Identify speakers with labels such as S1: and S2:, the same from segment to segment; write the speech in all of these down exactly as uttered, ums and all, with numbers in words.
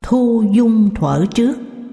S1: Thu Dung thuở trước.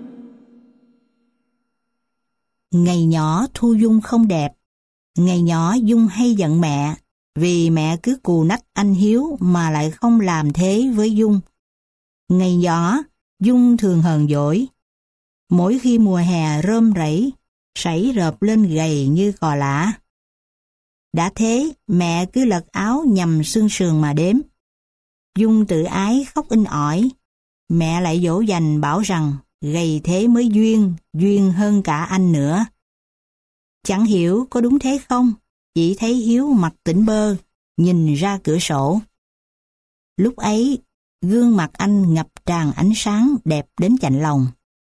S1: Ngày nhỏ Thu Dung không đẹp. Ngày nhỏ Dung hay giận mẹ, vì mẹ cứ cù nách anh Hiếu mà lại không làm thế với Dung. Ngày nhỏ, Dung thường hờn dỗi. Mỗi khi mùa hè rơm rẫy, sảy rợp lên gầy như cò lả. Đã thế, mẹ cứ lật áo nhằm xương sườn mà đếm. Dung tự ái khóc inh ỏi. Mẹ lại dỗ dành bảo rằng gầy thế mới duyên, duyên hơn cả anh nữa. Chẳng hiểu có đúng thế không, chỉ thấy Hiếu mặt tỉnh bơ, nhìn ra cửa sổ. Lúc ấy, gương mặt anh ngập tràn ánh sáng đẹp đến chạnh lòng.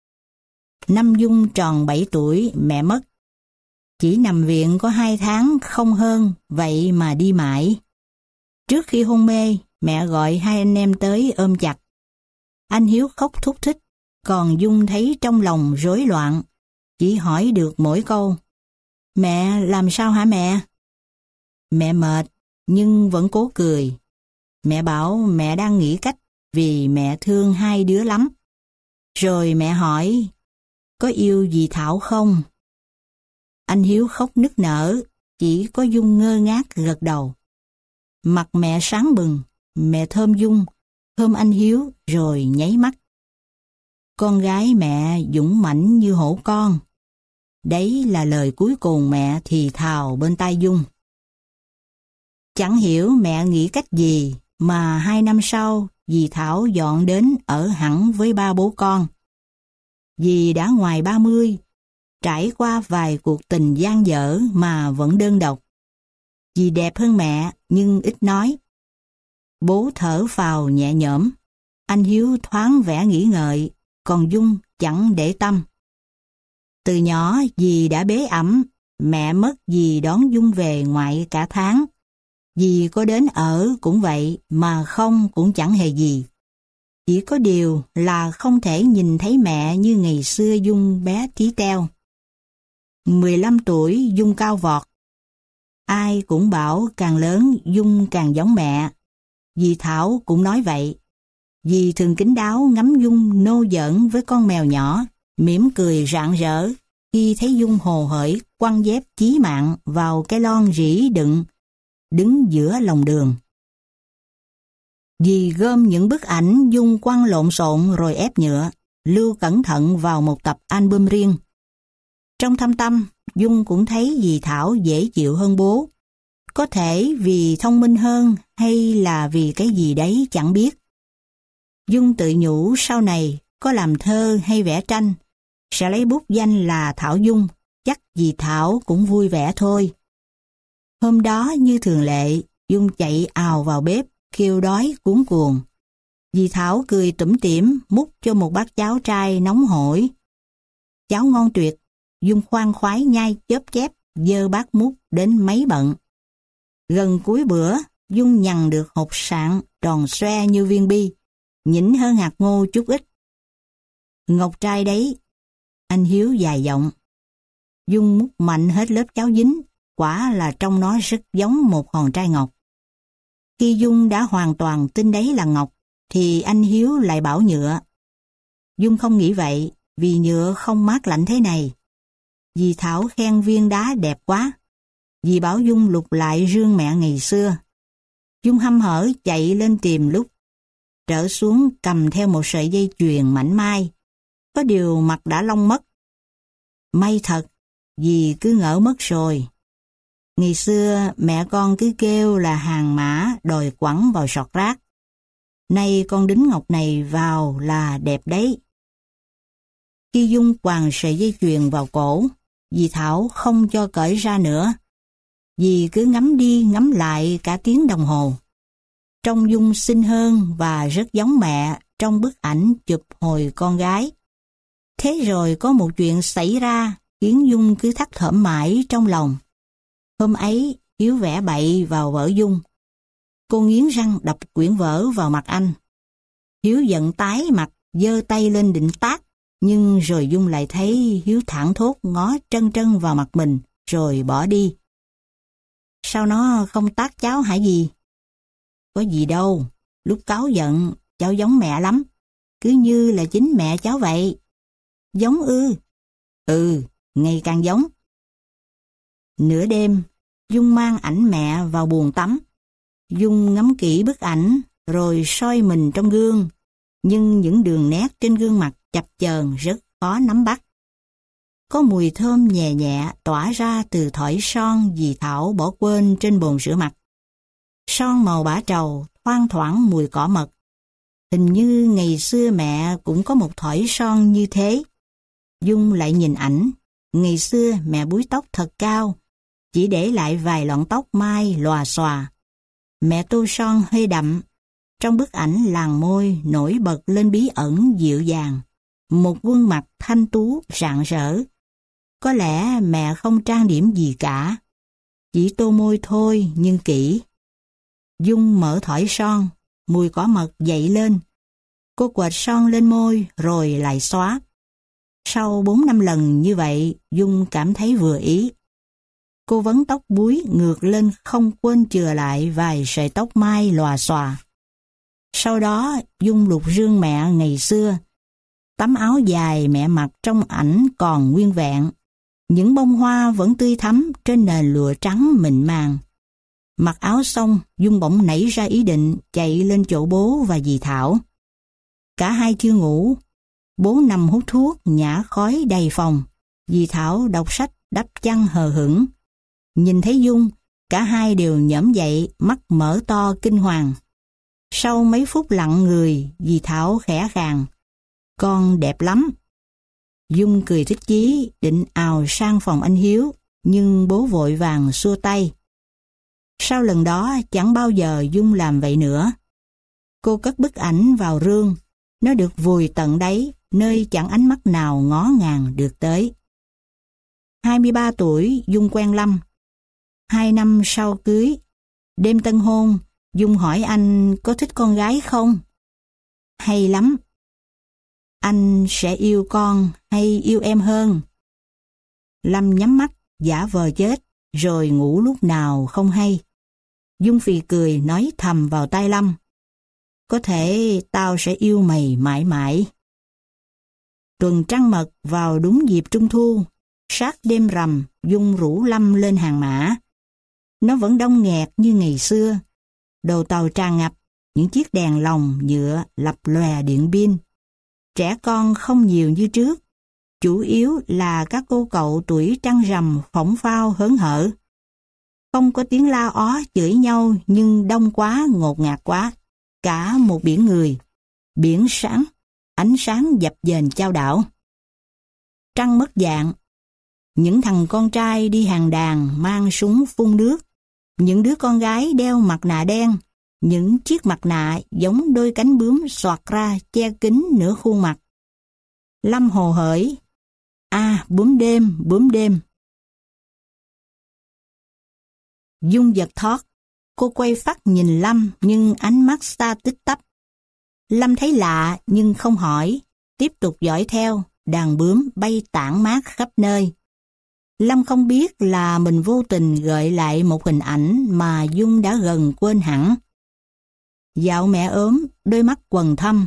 S1: Năm Dung tròn bảy tuổi, mẹ mất. Chỉ nằm viện có hai tháng không hơn, vậy mà đi mãi. Trước khi hôn mê, mẹ gọi hai anh em tới ôm chặt. Anh Hiếu khóc thúc thích, còn Dung thấy trong lòng rối loạn, chỉ hỏi được mỗi câu: "Mẹ làm sao hả mẹ?" Mẹ mệt, nhưng vẫn cố cười. Mẹ bảo mẹ đang nghĩ cách vì mẹ thương hai đứa lắm. Rồi mẹ hỏi: "Có yêu dì Thảo không?" Anh Hiếu khóc nức nở, chỉ có Dung ngơ ngác gật đầu. Mặt mẹ sáng bừng, mẹ thơm Dung, thơm anh Hiếu rồi nháy mắt. Con gái mẹ dũng mãnh như hổ con. Đấy là lời cuối cùng mẹ thì thào bên tai Dung. Chẳng hiểu mẹ nghĩ cách gì mà hai năm sau dì Thảo dọn đến ở hẳn với ba bố con. Dì đã ngoài ba mươi, trải qua vài cuộc tình dang dở mà vẫn đơn độc. Dì đẹp hơn mẹ nhưng ít nói. Bố thở phào nhẹ nhõm, anh Hiếu thoáng vẻ nghĩ ngợi, còn Dung chẳng để tâm. Từ nhỏ dì đã bế ẵm, mẹ mất dì đón Dung về ngoại cả tháng. Dì có đến ở cũng vậy, mà không cũng chẳng hề gì. Chỉ có điều là không thể nhìn thấy mẹ như ngày xưa Dung bé tí teo. mười lăm tuổi Dung cao vọt. Ai cũng bảo càng lớn Dung càng giống mẹ. Dì Thảo cũng nói vậy. Dì thường kín đáo ngắm Dung nô giỡn với con mèo nhỏ, mỉm cười rạng rỡ khi thấy Dung hồ hởi quăng dép chí mạng vào cái lon rỉ đựng, đứng giữa lòng đường. Dì gom những bức ảnh Dung quăng lộn xộn rồi ép nhựa, lưu cẩn thận vào một tập album riêng. Trong thâm tâm, Dung cũng thấy dì Thảo dễ chịu hơn bố. Có thể vì thông minh hơn hay là vì cái gì đấy chẳng biết. Dung tự nhủ sau này có làm thơ hay vẽ tranh, sẽ lấy bút danh là Thảo Dung, chắc dì Thảo cũng vui vẻ thôi. Hôm đó như thường lệ, Dung chạy ào vào bếp, kêu đói cuống cuồng. Dì Thảo cười tủm tỉm múc cho một bát cháo trai nóng hổi. Cháo ngon tuyệt, Dung khoan khoái nhai chớp chép, dơ bát múc đến mấy bận. Gần cuối bữa, Dung nhằn được hột sạn tròn xoe như viên bi, nhỉnh hơn hạt ngô chút ít. "Ngọc trai đấy," anh Hiếu dài giọng. Dung múc mạnh hết lớp cháo dính, quả là trong nó rất giống một hòn trai ngọc. Khi Dung đã hoàn toàn tin đấy là ngọc, thì anh Hiếu lại bảo nhựa. Dung không nghĩ vậy, vì nhựa không mát lạnh thế này. Dì Thảo khen viên đá đẹp quá. Dì bảo Dung lục lại rương mẹ ngày xưa. Dung hăm hở chạy lên tìm lúc. Trở xuống cầm theo một sợi dây chuyền mảnh mai. Có điều mặt đã lông mất. May thật, dì cứ ngỡ mất rồi. Ngày xưa mẹ con cứ kêu là hàng mã đòi quẳng vào sọt rác. Nay con đính ngọc này vào là đẹp đấy. Khi Dung quàng sợi dây chuyền vào cổ, dì Thảo không cho cởi ra nữa. Dì cứ ngắm đi ngắm lại cả tiếng đồng hồ. Trông Dung xinh hơn và rất giống mẹ trong bức ảnh chụp hồi con gái. Thế rồi có một chuyện xảy ra khiến Dung cứ thắc thởm mãi trong lòng. Hôm ấy, Hiếu vẽ bậy vào vở Dung. Cô nghiến răng đập quyển vở vào mặt anh. Hiếu giận tái mặt, giơ tay lên định tát, nhưng rồi Dung lại thấy Hiếu thảng thốt ngó trân trân vào mặt mình, rồi bỏ đi. "Sao nó không tát cháu hả dì?" "Có gì đâu, lúc cáu giận, cháu giống mẹ lắm. cứ như là chính mẹ cháu vậy. Giống ư? Ừ, ngày càng giống. Nửa đêm, Dung mang ảnh mẹ vào buồng tắm. Dung ngắm kỹ bức ảnh, rồi soi mình trong gương. Nhưng những đường nét trên gương mặt chập chờn rất khó nắm bắt. Có mùi thơm nhẹ nhẹ tỏa ra từ thỏi son dì Thảo bỏ quên trên bồn rửa mặt. Son màu bã trầu, thoang thoảng mùi cỏ mật. Hình như ngày xưa mẹ cũng có một thỏi son như thế. Dung lại nhìn ảnh. Ngày xưa mẹ búi tóc thật cao, chỉ để lại vài lọn tóc mai lòa xòa. Mẹ tô son hơi đậm. Trong bức ảnh làn môi nổi bật lên bí ẩn dịu dàng. Một gương mặt thanh tú rạng rỡ. Có lẽ mẹ không trang điểm gì cả. Chỉ tô môi thôi nhưng kỹ. Dung mở thỏi son, mùi cỏ mật dậy lên. Cô quệt son lên môi rồi lại xóa. Sau bốn năm lần như vậy, Dung cảm thấy vừa ý. Cô vấn tóc búi ngược lên không quên chừa lại vài sợi tóc mai lòa xòa. Sau đó, Dung lục rương mẹ ngày xưa. Tấm áo dài mẹ mặc trong ảnh còn nguyên vẹn. Những bông hoa vẫn tươi thắm trên nền lụa trắng mịn màng. Mặc áo xong, Dung bỗng nảy ra ý định chạy lên chỗ bố và dì Thảo. Cả hai chưa ngủ. Bố nằm hút thuốc, nhả khói đầy phòng. Dì Thảo đọc sách đắp chăn hờ hững. Nhìn thấy Dung, cả hai đều nhổm dậy, mắt mở to kinh hoàng. Sau mấy phút lặng người, dì Thảo khẽ khàng. Con đẹp lắm. Dung cười thích chí, định ào sang phòng anh Hiếu, nhưng bố vội vàng xua tay. Sau lần đó chẳng bao giờ Dung làm vậy nữa. Cô cất bức ảnh vào rương, nó được vùi tận đáy, nơi chẳng ánh mắt nào ngó ngàng được tới. hai mươi ba tuổi, Dung quen Lâm. Hai năm sau cưới, đêm tân hôn, Dung hỏi anh có thích con gái không? Hay lắm. Anh sẽ yêu con hay yêu em hơn? Lâm nhắm mắt, giả vờ chết, rồi ngủ lúc nào không hay. Dung phì cười nói thầm vào tai Lâm. Có thể tao sẽ yêu mày mãi mãi. Tuần trăng mật vào đúng dịp trung thu, sát đêm rằm, Dung rủ Lâm lên hàng mã. Nó vẫn đông nghẹt như ngày xưa. Đầu tàu tràn ngập, những chiếc đèn lồng nhựa lập lòe điện pin. Trẻ con không nhiều như trước, chủ yếu là các cô cậu tuổi trăng rằm phỏng phao hớn hở. Không có tiếng la ó chửi nhau nhưng đông quá ngột ngạt quá. Cả một biển người, biển sáng, ánh sáng dập dềnh chao đảo. Trăng mất dạng. Những thằng con trai đi hàng đàn mang súng phun nước. Những đứa con gái đeo mặt nạ đen. Những chiếc mặt nạ giống đôi cánh bướm xoạc ra che kín nửa khuôn mặt. Lâm hồ hởi. À, bướm đêm, bướm đêm. Dung giật thót. Cô quay phắt nhìn Lâm nhưng ánh mắt xa tích tắp. Lâm thấy lạ nhưng không hỏi, tiếp tục dõi theo, đàn bướm bay tản mát khắp nơi. Lâm không biết là mình vô tình gợi lại một hình ảnh mà Dung đã gần quên hẳn. Dạo mẹ ốm, đôi mắt quầng thâm.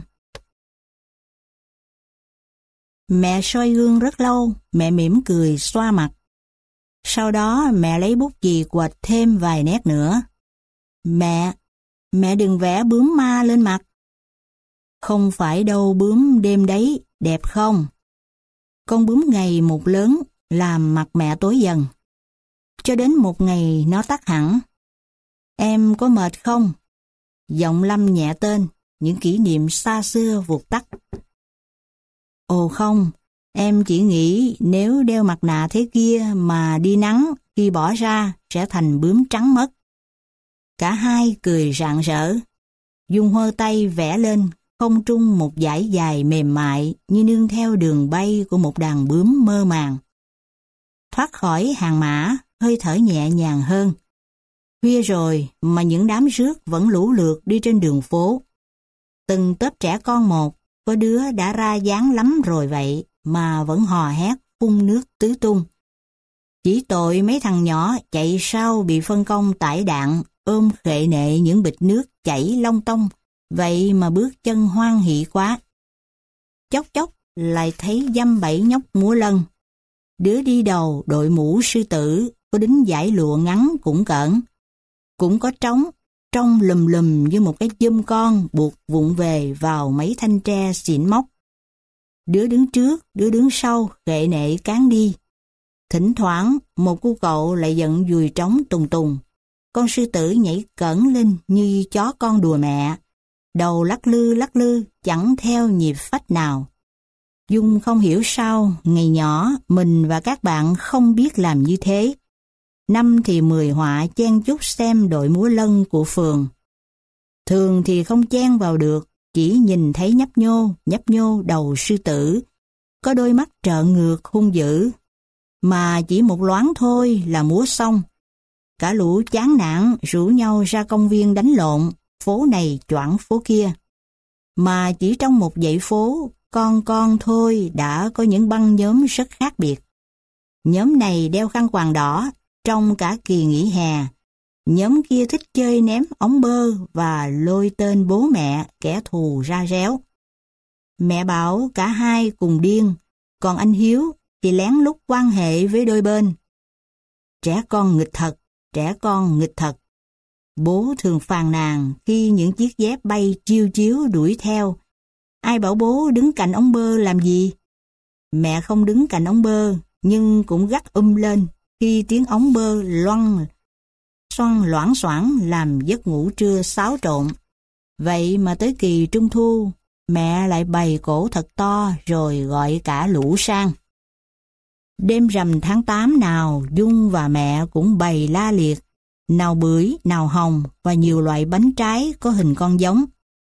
S1: Mẹ soi gương rất lâu, mẹ mỉm cười xoa mặt. Sau đó mẹ lấy bút chì quệt thêm vài nét nữa. Mẹ, mẹ đừng vẽ bướm ma lên mặt. Không phải đâu bướm đêm đấy, đẹp không? Con bướm ngày một lớn, làm mặt mẹ tối dần. Cho đến một ngày nó tắt hẳn. Em có mệt không? Giọng Lâm nhẹ tên, những kỷ niệm xa xưa vụt tắt. Ồ không, em chỉ nghĩ nếu đeo mặt nạ thế kia mà đi nắng, khi bỏ ra sẽ thành bướm trắng mất. Cả hai cười rạng rỡ. Dung hơ tay vẽ lên không trung một dải dài mềm mại như nương theo đường bay của một đàn bướm mơ màng. Thoát khỏi hàng mã, hơi thở nhẹ nhàng hơn. Khuya rồi mà những đám rước vẫn lũ lượt đi trên đường phố. Từng tốp trẻ con một, có đứa đã ra dáng lắm rồi vậy mà vẫn hò hét phun nước tứ tung. Chỉ tội mấy thằng nhỏ chạy sau bị phân công tải đạn, ôm khệ nệ những bịch nước chảy long tông, vậy mà bước chân hoan hỉ quá. Chốc chốc lại thấy dăm bảy nhóc múa lân. Đứa đi đầu đội mũ sư tử, có đính dải lụa ngắn cũng cỡn. Cũng có trống, trông lùm lùm như một cái chum con buộc vụng về vào mấy thanh tre xịn móc. Đứa đứng trước, đứa đứng sau, khệ nệ cán đi. Thỉnh thoảng, một cô cậu lại giận dùi trống tùng tùng. Con sư tử nhảy cẩn lên như chó con đùa mẹ. Đầu lắc lư lắc lư, chẳng theo nhịp phách nào. Dung không hiểu sao, ngày nhỏ, mình và các bạn không biết làm như thế. Năm thì mười họa chen chúc xem đội múa lân của phường. Thường thì không chen vào được, chỉ nhìn thấy nhấp nhô, nhấp nhô đầu sư tử. Có đôi mắt trợn ngược hung dữ. Mà chỉ một loáng thôi là múa xong. Cả lũ chán nản rủ nhau ra công viên đánh lộn, phố này choảng phố kia. Mà chỉ trong một dãy phố, con con thôi đã có những băng nhóm rất khác biệt. Nhóm này đeo khăn quàng đỏ trong cả kỳ nghỉ hè. Nhóm kia thích chơi ném ống bơ và lôi tên bố mẹ kẻ thù ra réo. Mẹ bảo cả hai cùng điên, còn anh Hiếu thì lén lút quan hệ với đôi bên. Trẻ con nghịch thật, trẻ con nghịch thật. Bố thường phàn nàn khi những chiếc dép bay chiêu chiếu đuổi theo. Ai bảo bố đứng cạnh ống bơ làm gì? Mẹ không đứng cạnh ống bơ, nhưng cũng gắt um lên khi tiếng ống bơ loăn, xoăn loảng xoảng làm giấc ngủ trưa xáo trộn. Vậy mà tới kỳ trung thu, mẹ lại bày cổ thật to rồi gọi cả lũ sang. Đêm rằm tháng tám nào, Dung và mẹ cũng bày la liệt, nào bưởi, nào hồng và nhiều loại bánh trái có hình con giống.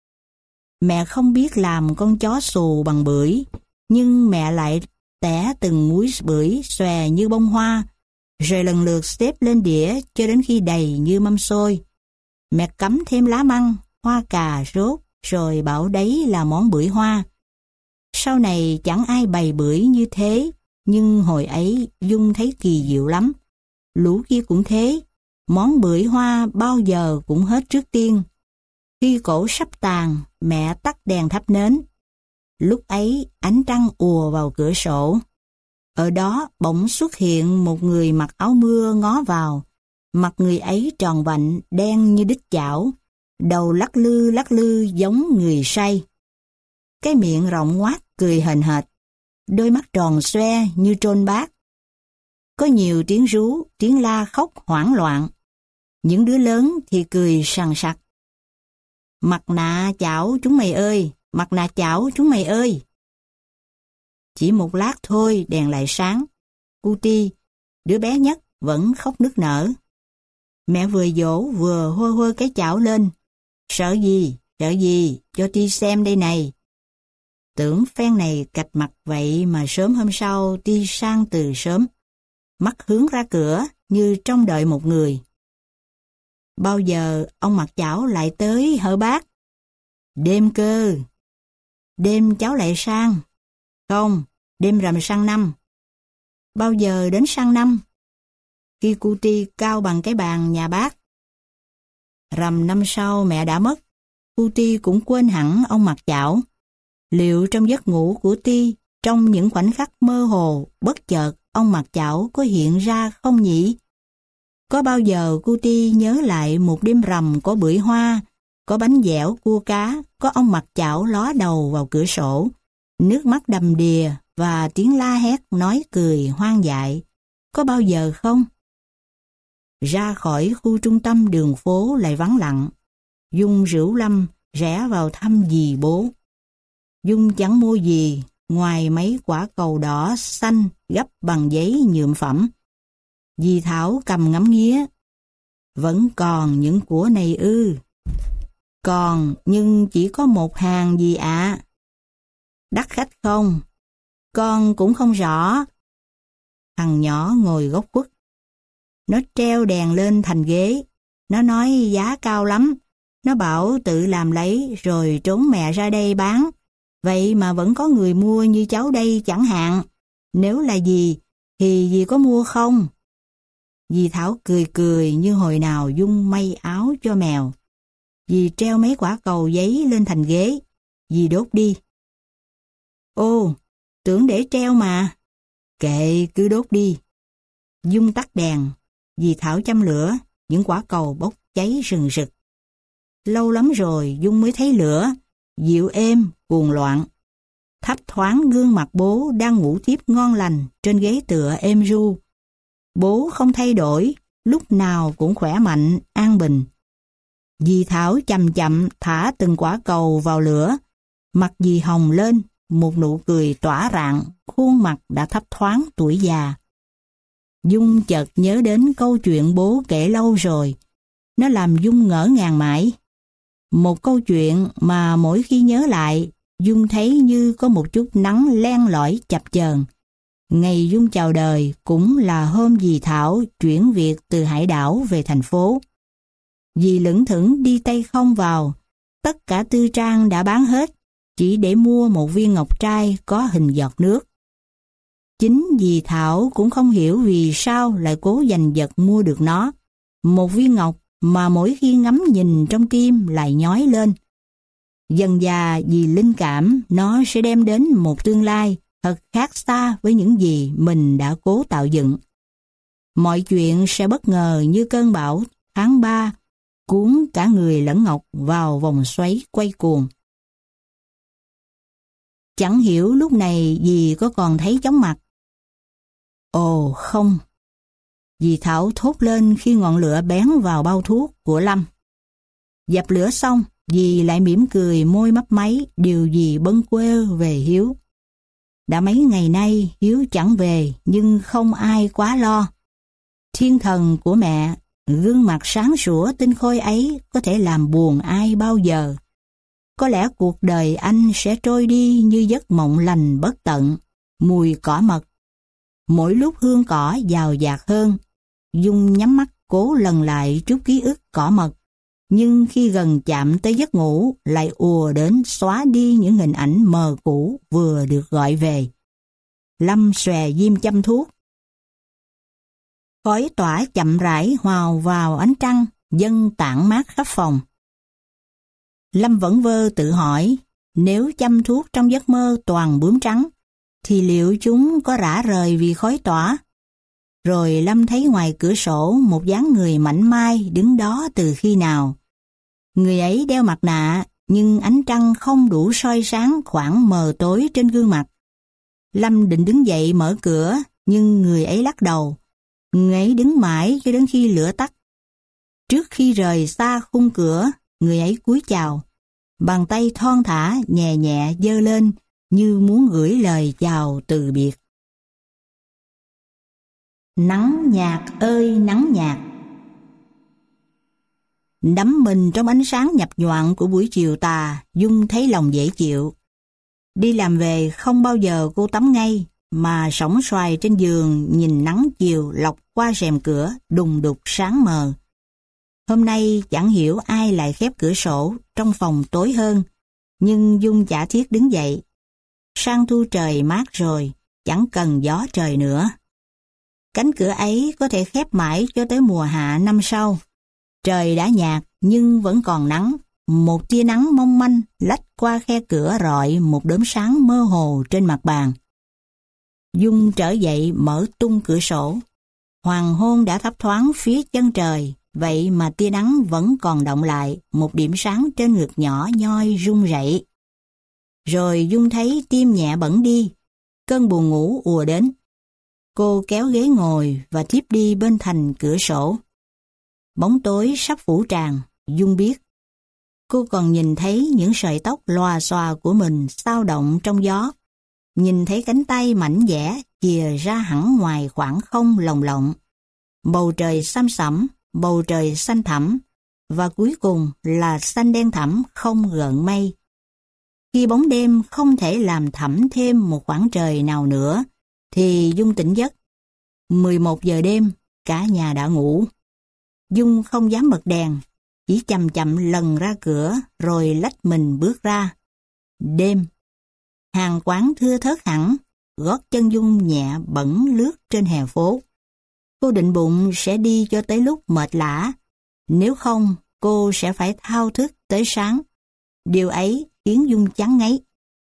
S1: Mẹ không biết làm con chó xù bằng bưởi, nhưng mẹ lại tẻ từng múi bưởi xòe như bông hoa, rồi lần lượt xếp lên đĩa cho đến khi đầy như mâm xôi. Mẹ cắm thêm lá măng, hoa cà rốt, rồi bảo đấy là món bưởi hoa. Sau này chẳng ai bày bưởi như thế, nhưng hồi ấy Dung thấy kỳ diệu lắm. Lũ kia cũng thế, món bưởi hoa bao giờ cũng hết trước tiên. Khi cổ sắp tàn, mẹ tắt đèn thắp nến. Lúc ấy ánh trăng ùa vào cửa sổ. Ở đó bỗng xuất hiện một người mặc áo mưa ngó vào. Mặt người ấy tròn vạnh, đen như đít chảo, đầu lắc lư lắc lư giống người say. Cái miệng rộng ngoác cười hờn hệt, đôi mắt tròn xoe như trôn bát. Có nhiều tiếng rú, tiếng la khóc hoảng loạn. Những đứa lớn thì cười sằng sặc. Mặt nạ chảo chúng mày ơi, mặt nạ chảo chúng mày ơi. Chỉ một lát thôi đèn lại sáng. Cutie, đứa bé nhất, vẫn khóc nức nở. Mẹ vừa dỗ vừa hơ hơ cái chảo lên. Sợ gì, sợ gì, cho Ti xem đây này. Tưởng phen này cạch mặt vậy mà sớm hôm sau Ti sang từ sớm. Mắt hướng ra cửa như trông đợi một người. Bao giờ ông mặc chảo lại tới hở bác? Đêm cơ. Đêm cháu lại sang. Không, đêm rằm sang năm. Bao giờ đến sang năm? Khi Cutie cao bằng cái bàn nhà bác. Rằm năm sau mẹ đã mất, Cutie cũng quên hẳn ông mặc chảo. Liệu trong giấc ngủ của Ti, trong những khoảnh khắc mơ hồ, bất chợt, ông mặc chảo có hiện ra không nhỉ? Có bao giờ Cutie nhớ lại một đêm rằm có bưởi hoa, có bánh dẻo cua cá, có ông mặc chảo ló đầu vào cửa sổ, nước mắt đầm đìa và tiếng la hét nói cười hoang dại. Có bao giờ không? Ra khỏi khu trung tâm đường phố lại vắng lặng. Dung rủ Lâm rẽ vào thăm dì bố. Dung chẳng mua gì ngoài mấy quả cầu đỏ xanh gấp bằng giấy nhuộm phẩm. Dì Thảo cầm ngắm nghía. Vẫn còn những của này ư? Còn, nhưng chỉ có một hàng dì ạ. À. Đắt khách không? Con cũng không rõ. Thằng nhỏ ngồi góc khuất. Nó treo đèn lên thành ghế. Nó nói giá cao lắm. Nó bảo tự làm lấy rồi trốn mẹ ra đây bán. Vậy mà vẫn có người mua như cháu đây chẳng hạn. Nếu là dì, thì dì có mua không? Dì Thảo cười cười như hồi nào Dung may áo cho mèo. Dì treo mấy quả cầu giấy lên thành ghế. Dì đốt đi. Ô, tưởng để treo mà. Kệ, cứ đốt đi. Dung tắt đèn, dì Thảo châm lửa, những quả cầu bốc cháy rừng rực. Lâu lắm rồi Dung mới thấy lửa, dịu êm, cuồng loạn. Thấp thoáng gương mặt bố đang ngủ tiếp ngon lành trên ghế tựa êm ru. Bố không thay đổi, lúc nào cũng khỏe mạnh, an bình. Dì Thảo chậm chậm thả từng quả cầu vào lửa, mặt dì hồng lên, một nụ cười tỏa rạng, khuôn mặt đã thấp thoáng tuổi già. Dung chợt nhớ đến câu chuyện bố kể lâu rồi. Nó làm Dung ngỡ ngàng mãi. Một câu chuyện mà mỗi khi nhớ lại, Dung thấy như có một chút nắng len lỏi chập chờn. Ngày Dung chào đời cũng là hôm dì Thảo chuyển việc từ hải đảo về thành phố. Dì lững thững đi tay không vào, tất cả tư trang đã bán hết, chỉ để mua một viên ngọc trai có hình giọt nước. Chính dì Thảo cũng không hiểu vì sao lại cố giành giật mua được nó. Một viên ngọc mà mỗi khi ngắm nhìn trong tim lại nhói lên. Dần dà dì linh cảm nó sẽ đem đến một tương lai thật khác xa với những gì mình đã cố tạo dựng. Mọi chuyện sẽ bất ngờ như cơn bão tháng ba, cuốn cả người lẫn ngọc vào vòng xoáy quay cuồng. Chẳng hiểu lúc này dì có còn thấy chóng mặt. Ồ không! Dì Thảo thốt lên khi ngọn lửa bén vào bao thuốc của Lâm. Dập lửa xong, dì lại mỉm cười môi mấp máy điều gì bâng quơ về Hiếu. Đã mấy ngày nay Hiếu chẳng về nhưng không ai quá lo. Thiên thần của mẹ, gương mặt sáng sủa tinh khôi ấy có thể làm buồn ai bao giờ. Có lẽ cuộc đời anh sẽ trôi đi như giấc mộng lành bất tận, mùi cỏ mật. Mỗi lúc hương cỏ giàu dạt hơn, Dung nhắm mắt cố lần lại chút ký ức cỏ mật, nhưng khi gần chạm tới giấc ngủ lại ùa đến xóa đi những hình ảnh mờ cũ vừa được gọi về. Lâm xòe diêm châm thuốc. Khói tỏa chậm rãi hòa vào ánh trăng, dâng tản mát khắp phòng. Lâm vẫn vơ tự hỏi, nếu châm thuốc trong giấc mơ toàn bướm trắng, thì liệu chúng có rã rời vì khói tỏa? Rồi Lâm thấy ngoài cửa sổ một dáng người mảnh mai đứng đó từ khi nào. Người ấy đeo mặt nạ, nhưng ánh trăng không đủ soi sáng khoảng mờ tối trên gương mặt. Lâm định đứng dậy mở cửa, nhưng người ấy lắc đầu. Người ấy đứng mãi cho đến khi lửa tắt. Trước khi rời xa khung cửa, người ấy cúi chào. Bàn tay thon thả nhẹ nhẹ giơ lên như muốn gửi lời chào từ biệt. Nắng nhạt ơi nắng nhạt. Đắm mình trong ánh sáng nhập nhoạng của buổi chiều tà, Dung thấy lòng dễ chịu. Đi làm về không bao giờ cô tắm ngay, mà sõng xoài trên giường nhìn nắng chiều lọc qua rèm cửa đùng đục sáng mờ. Hôm nay chẳng hiểu ai lại khép cửa sổ trong phòng tối hơn, nhưng Dung chả thiết đứng dậy. Sang thu trời mát rồi, chẳng cần gió trời nữa. Cánh cửa ấy có thể khép mãi cho tới mùa hạ năm sau. Trời đã nhạt nhưng vẫn còn nắng, một tia nắng mong manh lách qua khe cửa rọi một đốm sáng mơ hồ trên mặt bàn. Dung trở dậy mở tung cửa sổ. Hoàng hôn đã thấp thoáng phía chân trời, vậy mà tia nắng vẫn còn đọng lại một điểm sáng trên ngực nhỏ nhoi run rẩy. Rồi Dung thấy tim nhẹ bẫng đi, cơn buồn ngủ ùa đến. Cô kéo ghế ngồi và thiếp đi bên thành cửa sổ. Bóng tối sắp phủ tràn, Dung biết. Cô còn nhìn thấy những sợi tóc lòa xòa của mình xao động trong gió. Nhìn thấy cánh tay mảnh dẻ chìa ra hẳn ngoài khoảng không lồng lộng. Bầu trời xăm sẫm, bầu trời xanh thẳm, và cuối cùng là xanh đen thẳm không gợn mây. Khi bóng đêm không thể làm thẳm thêm một khoảng trời nào nữa, thì Dung tỉnh giấc. mười một giờ đêm, cả nhà đã ngủ. Dung không dám bật đèn, chỉ chậm chậm lần ra cửa rồi lách mình bước ra. Đêm, hàng quán thưa thớt hẳn, gót chân Dung nhẹ bẩn lướt trên hè phố. Cô định bụng sẽ đi cho tới lúc mệt lả, nếu không cô sẽ phải thao thức tới sáng. Điều ấy khiến Dung chán ngấy.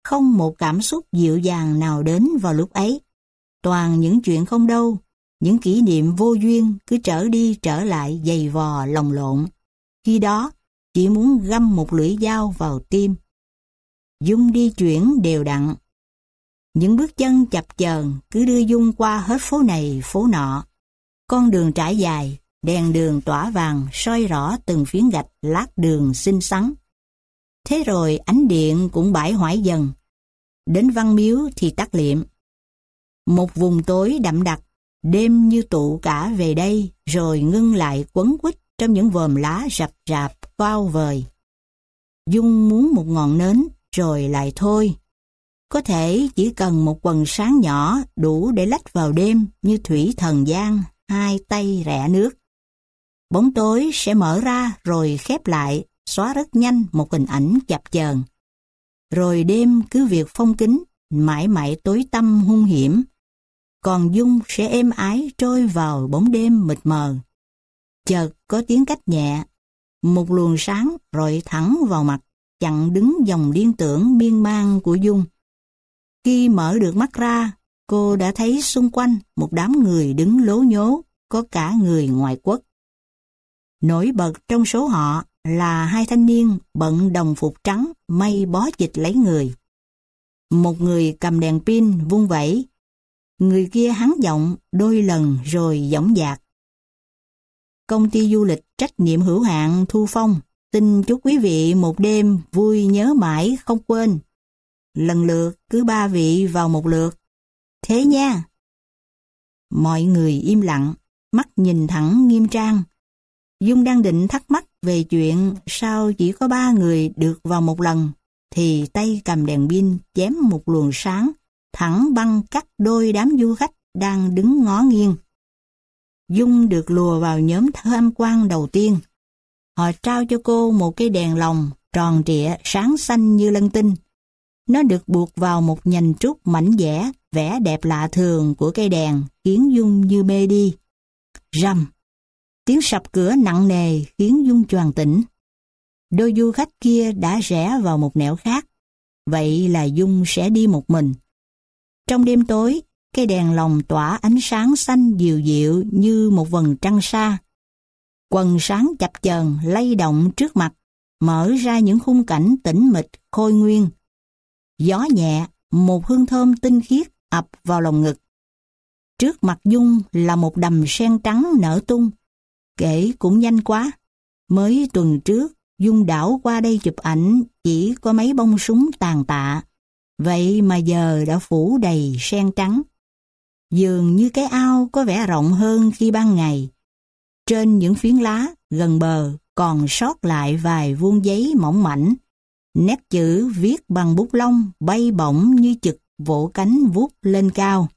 S1: Không một cảm xúc dịu dàng nào đến vào lúc ấy. Toàn những chuyện không đâu, những kỷ niệm vô duyên cứ trở đi trở lại dày vò lồng lộn. Khi đó, chỉ muốn găm một lưỡi dao vào tim. Dung đi chuyển đều đặn. Những bước chân chập chờn cứ đưa Dung qua hết phố này phố nọ. Con đường trải dài, đèn đường tỏa vàng soi rõ từng phiến gạch lát đường xinh xắn. Thế rồi ánh điện cũng bãi hoại dần. Đến Văn Miếu thì tắt liệm. Một vùng tối đậm đặc, đêm như tụ cả về đây rồi ngưng lại quấn quýt trong những vòm lá rập rạp cao vời. Dung muốn một ngọn nến rồi lại thôi. Có thể chỉ cần một quần sáng nhỏ đủ để lách vào đêm như thủy thần gian, hai tay rẽ nước. Bóng tối sẽ mở ra rồi khép lại, xóa rất nhanh một hình ảnh chập chờn. Rồi đêm cứ việc phong kín, mãi mãi tối tăm hung hiểm. Còn Dung sẽ êm ái trôi vào bóng đêm mịt mờ. Chợt có tiếng cách nhẹ, một luồng sáng rọi thẳng vào mặt, chặn đứng dòng liên tưởng miên man của Dung. Khi mở được mắt ra, cô đã thấy xung quanh một đám người đứng lố nhố, có cả người ngoại quốc. Nổi bật trong số họ là hai thanh niên bận đồng phục trắng may bó chịch lấy người. Một người cầm đèn pin vung vẩy, người kia hắn giọng đôi lần rồi dõng dạc. Công ty du lịch trách nhiệm hữu hạn Thu Phong xin chúc quý vị một đêm vui nhớ mãi không quên. Lần lượt cứ ba vị vào một lượt. Thế nha. Mọi người im lặng, mắt nhìn thẳng nghiêm trang. Dung đang định thắc mắc về chuyện sao chỉ có ba người được vào một lần, thì tay cầm đèn pin chém một luồng sáng, thẳng băng cắt đôi đám du khách đang đứng ngó nghiêng. Dung được lùa vào nhóm tham quan đầu tiên. Họ trao cho cô một cái đèn lồng tròn trịa sáng xanh như lân tinh. Nó được buộc vào một nhành trúc mảnh vẽ, vẻ đẹp lạ thường của cây đèn khiến Dung như mê đi. Rầm! Tiếng sập cửa nặng nề khiến Dung choàng tỉnh. Đôi du khách kia đã rẽ vào một nẻo khác. Vậy là Dung sẽ đi một mình. Trong đêm tối, cây đèn lồng tỏa ánh sáng xanh dịu dịu như một vầng trăng sa. Quần sáng chập chờn lay động trước mặt, mở ra những khung cảnh tĩnh mịch khôi nguyên. Gió nhẹ, một hương thơm tinh khiết ập vào lòng ngực. Trước mặt Dung là một đầm sen trắng nở tung. Kể cũng nhanh quá. Mới tuần trước, Dung đảo qua đây chụp ảnh chỉ có mấy bông súng tàn tạ. Vậy mà giờ đã phủ đầy sen trắng. Dường như cái ao có vẻ rộng hơn khi ban ngày. Trên những phiến lá gần bờ còn sót lại vài vuông giấy mỏng mảnh. Nét chữ viết bằng bút lông bay bổng như chực vỗ cánh vút lên cao.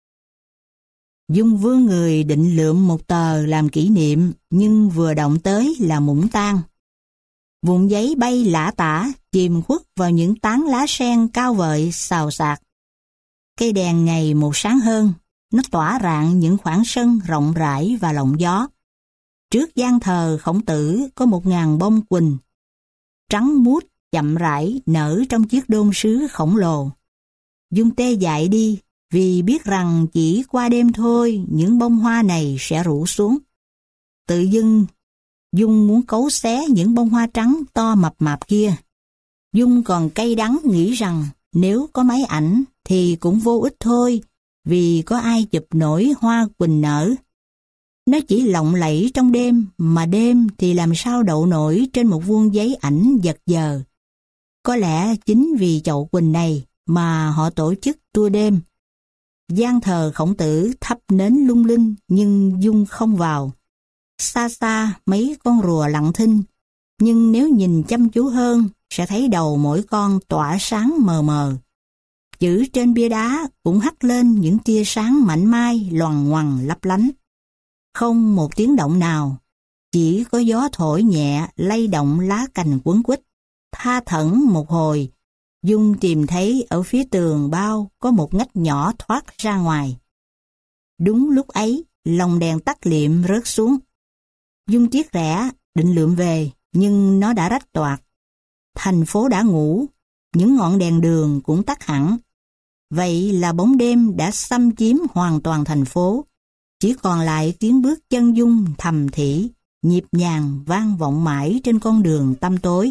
S1: Dung vươn người định lượm một tờ làm kỷ niệm, nhưng vừa động tới là mũng tan. Vụn giấy bay lả tả, chìm khuất vào những tán lá sen cao vợi xào xạc. Cây đèn ngày một sáng hơn, nó tỏa rạng những khoảng sân rộng rãi và lộng gió. Trước gian thờ Khổng Tử có một ngàn bông quỳnh, trắng muốt chậm rãi nở trong chiếc đôn sứ khổng lồ. Dung tê dại đi, vì biết rằng chỉ qua đêm thôi những bông hoa này sẽ rủ xuống. Tự dưng, Dung muốn cấu xé những bông hoa trắng to mập mạp kia. Dung còn cay đắng nghĩ rằng nếu có máy ảnh thì cũng vô ích thôi, vì có ai chụp nổi hoa quỳnh nở. Nó chỉ lộng lẫy trong đêm, mà đêm thì làm sao đậu nổi trên một vuông giấy ảnh giật giờ. Có lẽ chính vì chậu quỳnh này mà họ tổ chức tour đêm. Gian thờ Khổng Tử thắp nến lung linh nhưng Dung không vào. Xa xa mấy con rùa lặng thinh, nhưng nếu nhìn chăm chú hơn sẽ thấy đầu mỗi con tỏa sáng mờ mờ. Chữ trên bia đá cũng hắt lên những tia sáng mảnh mai loằng ngoằng lấp lánh. Không một tiếng động nào, chỉ có gió thổi nhẹ lay động lá cành quấn quýt. Tha thẩn một hồi, Dung tìm thấy ở phía tường bao có một ngách nhỏ thoát ra ngoài. Đúng lúc ấy, lồng đèn tắt liệm rớt xuống. Dung tiếc rẻ, định lượm về, nhưng nó đã rách toạc. Thành phố đã ngủ, những ngọn đèn đường cũng tắt hẳn. Vậy là bóng đêm đã xâm chiếm hoàn toàn thành phố. Chỉ còn lại tiếng bước chân Dung thầm thì, nhịp nhàng vang vọng mãi trên con đường tăm tối.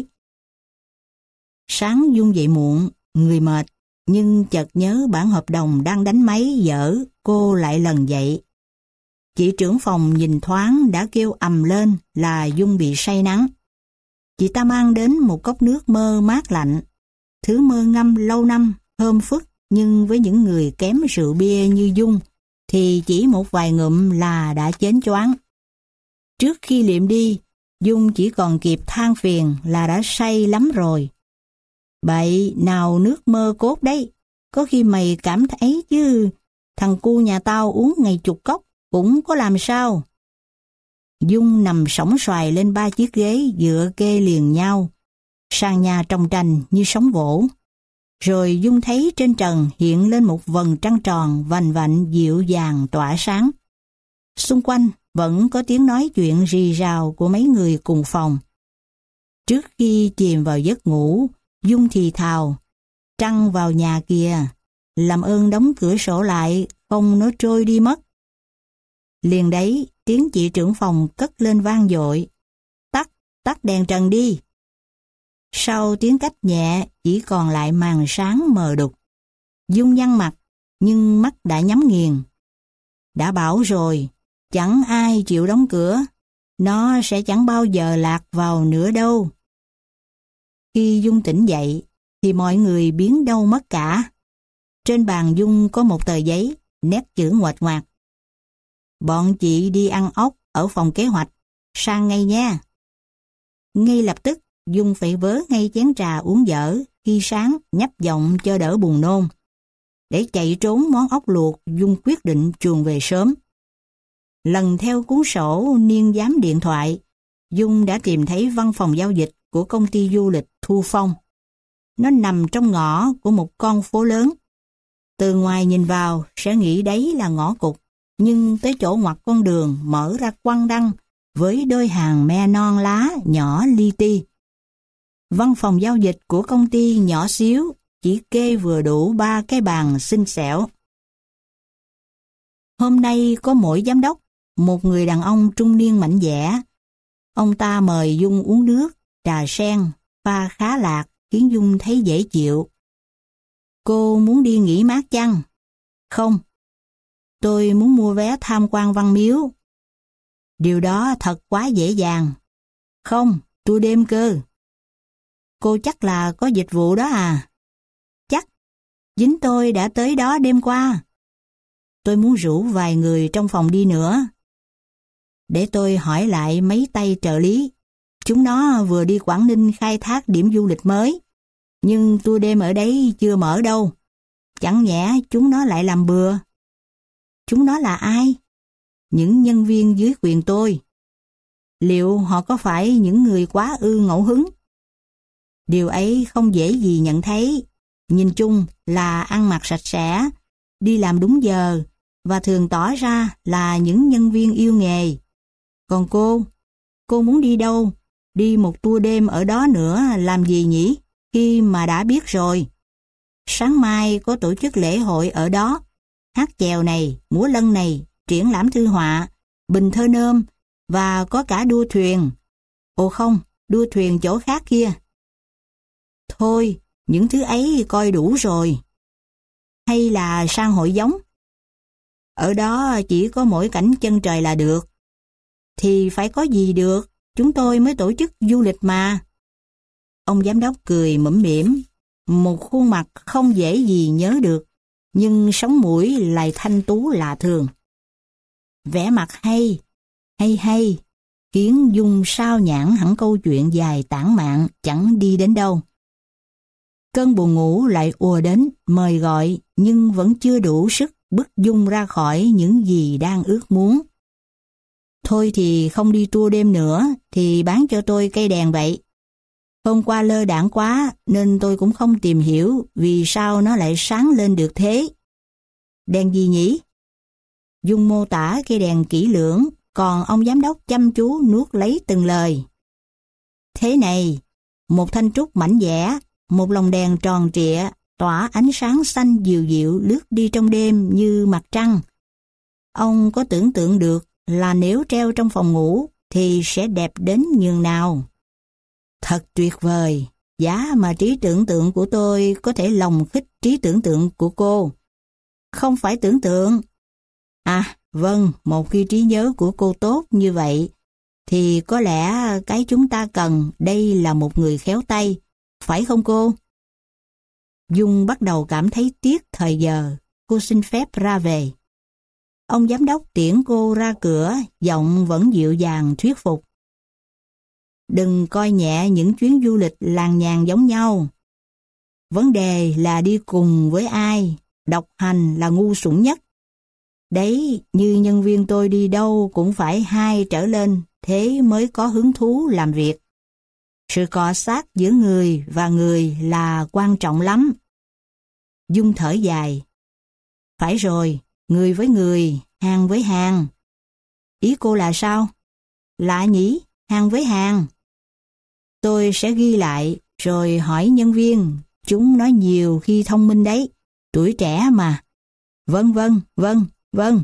S1: Sáng Dung dậy muộn, người mệt, nhưng chợt nhớ bản hợp đồng đang đánh máy dở, cô lại lần dậy. Chị trưởng phòng nhìn thoáng đã kêu ầm lên là Dung bị say nắng. Chị ta mang đến một cốc nước mơ mát lạnh, thứ mơ ngâm lâu năm, thơm phức, nhưng với những người kém rượu bia như Dung, thì chỉ một vài ngụm là đã chến choáng. Trước khi liệm đi, Dung chỉ còn kịp than phiền là đã say lắm rồi. Bậy, nào nước mơ cốt đấy, có khi mày cảm thấy chứ, thằng cu nhà tao uống ngày chục cốc, cũng có làm sao. Dung nằm sõng xoài lên ba chiếc ghế dựa kê liền nhau, sàn nhà trong tranh như sóng vỗ. Rồi Dung thấy trên trần hiện lên một vầng trăng tròn vành vạnh dịu dàng tỏa sáng. Xung quanh vẫn có tiếng nói chuyện rì rào của mấy người cùng phòng. Trước khi chìm vào giấc ngủ, Dung thì thào, trăng vào nhà kìa, làm ơn đóng cửa sổ lại, không nó trôi đi mất. Liền đấy, tiếng chị trưởng phòng cất lên vang dội, tắt, tắt đèn trần đi. Sau tiếng cách nhẹ, chỉ còn lại màn sáng mờ đục. Dung nhăn mặt, nhưng mắt đã nhắm nghiền. Đã bảo rồi, chẳng ai chịu đóng cửa, nó sẽ chẳng bao giờ lạc vào nữa đâu. Khi Dung tỉnh dậy, thì mọi người biến đâu mất cả. Trên bàn Dung có một tờ giấy, nét chữ ngoạch ngoạc. Bọn chị đi ăn ốc ở phòng kế hoạch, sang ngay nha. Ngay lập tức, Dung phải vớ ngay chén trà uống dở khi sáng nhấp giọng cho đỡ buồn nôn. Để chạy trốn món ốc luộc, Dung quyết định chuồn về sớm. Lần theo cuốn sổ niên giám điện thoại, Dung đã tìm thấy văn phòng giao dịch của công ty du lịch Thu Phong. Nó nằm trong ngõ của một con phố lớn. Từ ngoài nhìn vào sẽ nghĩ đấy là ngõ cụt, nhưng tới chỗ ngoặt con đường mở ra quăng đăng với đôi hàng me non lá nhỏ li ti. Văn phòng giao dịch của công ty nhỏ xíu, chỉ kê vừa đủ ba cái bàn xinh xẻo. Hôm nay có mỗi giám đốc, một người đàn ông trung niên mạnh dẻ. Ông ta mời Dung uống nước, trà sen, pha khá lạc, khiến Dung thấy dễ chịu. Cô muốn đi nghỉ mát chăng? Không. Tôi muốn mua vé tham quan Văn Miếu. Điều đó thật quá dễ dàng. Không, tôi đêm cơ. Cô chắc là có dịch vụ đó à? Chắc. Chính tôi đã tới đó đêm qua. Tôi muốn rủ vài người trong phòng đi nữa. Để tôi hỏi lại mấy tay trợ lý. Chúng nó vừa đi Quảng Ninh khai thác điểm du lịch mới. Nhưng tour đêm ở đấy chưa mở đâu. Chẳng nhẽ chúng nó lại làm bừa. Chúng nó là ai? Những nhân viên dưới quyền tôi. Liệu họ có phải những người quá ư ngẫu hứng? Điều ấy không dễ gì nhận thấy. Nhìn chung là ăn mặc sạch sẽ, đi làm đúng giờ và thường tỏ ra là những nhân viên yêu nghề. Còn cô, cô muốn đi đâu? Đi một tour đêm ở đó nữa làm gì nhỉ? Khi mà đã biết rồi. Sáng mai có tổ chức lễ hội ở đó. Hát chèo này, múa lân này, triển lãm thư họa, bình thơ nôm và có cả đua thuyền. Ồ không, đua thuyền chỗ khác kia. Thôi, những thứ ấy coi đủ rồi. Hay là sang hội giống? Ở đó chỉ có mỗi cảnh chân trời là được. Thì phải có gì được, chúng tôi mới tổ chức du lịch mà. Ông giám đốc cười mỉm mỉm, một khuôn mặt không dễ gì nhớ được, nhưng sống mũi lại thanh tú lạ thường. Vẻ mặt hay, hay hay, khiến Dung sao nhãng hẳn câu chuyện dài tản mạn chẳng đi đến đâu. Cơn buồn ngủ lại ùa đến, mời gọi, nhưng vẫn chưa đủ sức bức Dung ra khỏi những gì đang ước muốn. Thôi thì không đi tour đêm nữa, thì bán cho tôi cây đèn vậy. Hôm qua lơ đãng quá, nên tôi cũng không tìm hiểu vì sao nó lại sáng lên được thế. Đèn gì nhỉ? Dung mô tả cây đèn kỹ lưỡng, còn ông giám đốc chăm chú nuốt lấy từng lời. Thế này, một thanh trúc mảnh vẽ, một lồng đèn tròn trịa, tỏa ánh sáng xanh dịu dịu lướt đi trong đêm như mặt trăng. Ông có tưởng tượng được là nếu treo trong phòng ngủ thì sẽ đẹp đến nhường nào? Thật tuyệt vời, giá mà trí tưởng tượng của tôi có thể lòng khích trí tưởng tượng của cô. Không phải tưởng tượng. À, vâng, một khi trí nhớ của cô tốt như vậy, thì có lẽ cái chúng ta cần đây là một người khéo tay, phải không cô? Dung bắt đầu cảm thấy tiếc thời giờ, cô xin phép ra về. Ông giám đốc tiễn cô ra cửa, giọng vẫn dịu dàng thuyết phục. Đừng coi nhẹ những chuyến du lịch làng nhàng giống nhau. Vấn đề là đi cùng với ai, độc hành là ngu xuẩn nhất. Đấy, như nhân viên tôi đi đâu cũng phải hai trở lên, thế mới có hứng thú làm việc. Sự cọ xát giữa người và người là quan trọng lắm. Dung thở dài. Phải rồi, người với người, hàng với hàng. Ý cô là sao? Lạ nhỉ, hàng với hàng. Tôi sẽ ghi lại, rồi hỏi nhân viên. Chúng nói nhiều khi thông minh đấy, tuổi trẻ mà. Vâng vâng, vâng, vâng.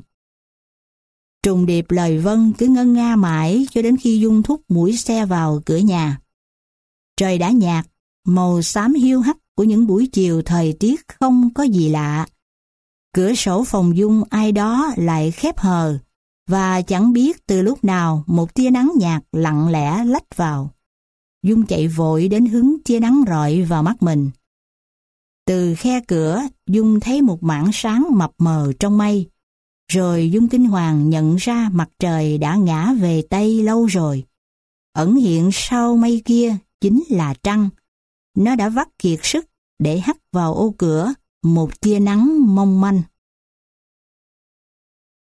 S1: Trùng điệp lời vâng cứ ngân nga mãi cho đến khi Dung thúc mũi xe vào cửa nhà. Trời đã nhạt, màu xám hiu hắt của những buổi chiều thời tiết không có gì lạ. Cửa sổ phòng Dung ai đó lại khép hờ, và chẳng biết từ lúc nào một tia nắng nhạt lặng lẽ lách vào. Dung chạy vội đến hứng tia nắng rọi vào mắt mình. Từ khe cửa, Dung thấy một mảng sáng mập mờ trong mây. Rồi Dung kinh hoàng nhận ra mặt trời đã ngã về Tây lâu rồi. Ẩn hiện sau mây kia chính là trăng. Nó đã vắt kiệt sức để hắt vào ô cửa một tia nắng mong manh.